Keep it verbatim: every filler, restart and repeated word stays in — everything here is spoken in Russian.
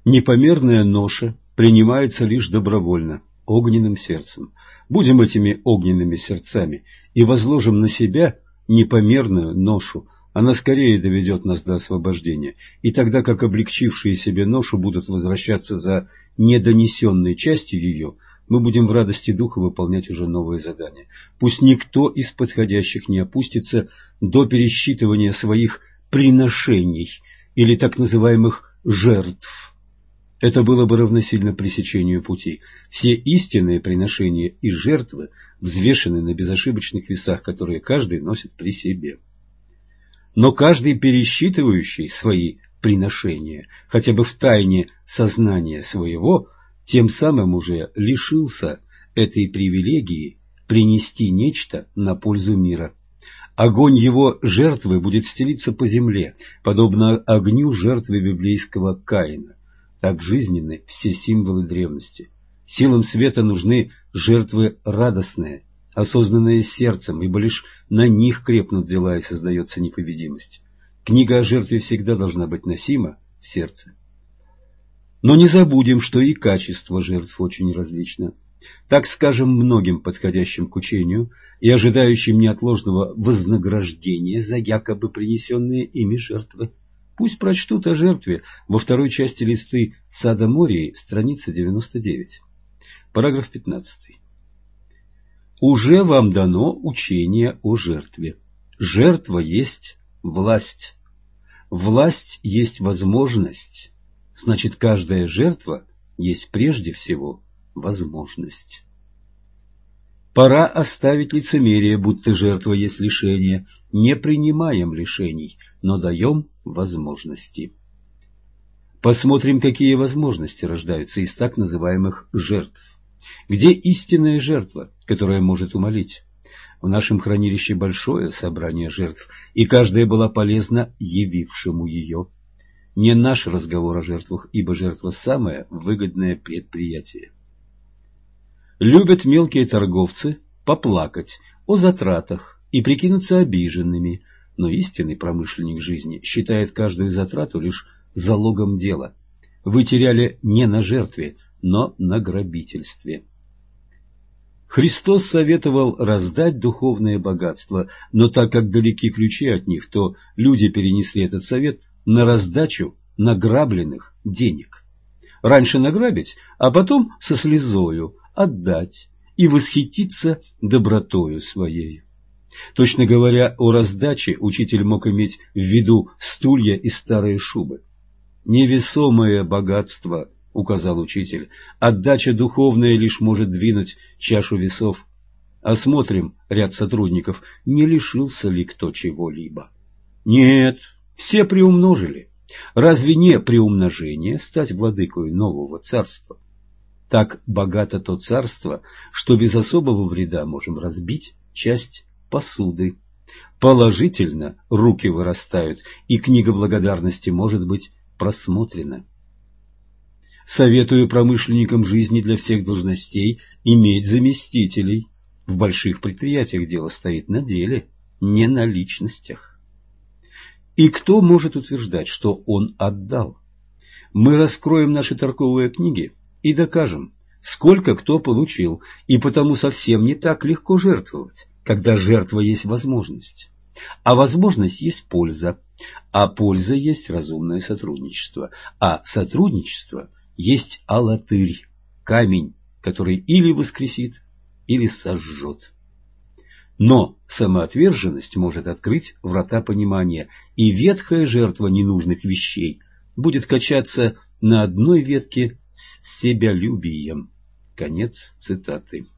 Непомерная ноша принимается лишь добровольно, огненным сердцем. Будем этими огненными сердцами и возложим на себя непомерную ношу. Она скорее доведет нас до освобождения, и тогда как облегчившие себе ношу будут возвращаться за недонесенной частью ее, мы будем в радости духа выполнять уже новые задания. Пусть никто из подходящих не опустится до пересчитывания своих приношений или так называемых жертв. Это было бы равносильно пресечению пути. Все истинные приношения и жертвы взвешены на безошибочных весах, которые каждый носит при себе. Но каждый пересчитывающий свои приношения, хотя бы в тайне сознания своего, тем самым уже лишился этой привилегии принести нечто на пользу мира. Огонь его жертвы будет стелиться по земле, подобно огню жертвы библейского Каина. Так жизненны все символы древности. Силам света нужны жертвы радостные, осознанные сердцем, ибо лишь на них крепнут дела и создается непобедимость. Книга о жертве всегда должна быть носима в сердце. Но не забудем, что и качество жертв очень различно. Так скажем, многим подходящим к учению и ожидающим неотложного вознаграждения за якобы принесенные ими жертвы. Пусть прочтут о жертве во второй части листы Сада Мории, страница девяносто девять. Параграф пятнадцатый. Уже вам дано учение о жертве. Жертва есть власть. Власть есть возможность. Значит, каждая жертва есть прежде всего возможность. Пора оставить лицемерие, будто жертва есть лишение. Не принимаем лишений, но даем возможности. Посмотрим, какие возможности рождаются из так называемых жертв. Где истинная жертва, которая может умолить? В нашем хранилище большое собрание жертв, и каждая была полезна явившему ее. Не наш разговор о жертвах, ибо жертва – самое выгодное предприятие. Любят мелкие торговцы поплакать о затратах и прикинуться обиженными, но истинный промышленник жизни считает каждую затрату лишь залогом дела. Вы теряли не на жертве, но на грабительстве. Христос советовал раздать духовное богатство, но так как далеки ключи от них, то люди перенесли этот совет на раздачу награбленных денег. Раньше награбить, а потом со слезою отдать и восхититься добротою своей. Точно говоря о раздаче, учитель мог иметь в виду стулья и старые шубы. «Невесомое богатство», — указал учитель, — «отдача духовная лишь может двинуть чашу весов». Осмотрим ряд сотрудников, не лишился ли кто чего-либо. Нет, все приумножили. Разве не приумножение стать владыкою нового царства? Так богато то царство, что без особого вреда можем разбить часть посуды. Положительно руки вырастают, и книга благодарности может быть просмотрена. Советую промышленникам жизни для всех должностей иметь заместителей. В больших предприятиях дело стоит на деле, не на личностях. И кто может утверждать, что он отдал? Мы раскроем наши торговые книги и докажем, сколько кто получил, и потому совсем не так легко жертвовать, когда жертва есть возможность. А возможность есть польза, а польза есть разумное сотрудничество, а сотрудничество есть алатырь, камень, который или воскресит, или сожжет. Но самоотверженность может открыть врата понимания, и ветхая жертва ненужных вещей будет качаться на одной ветке с себялюбием. Конец цитаты.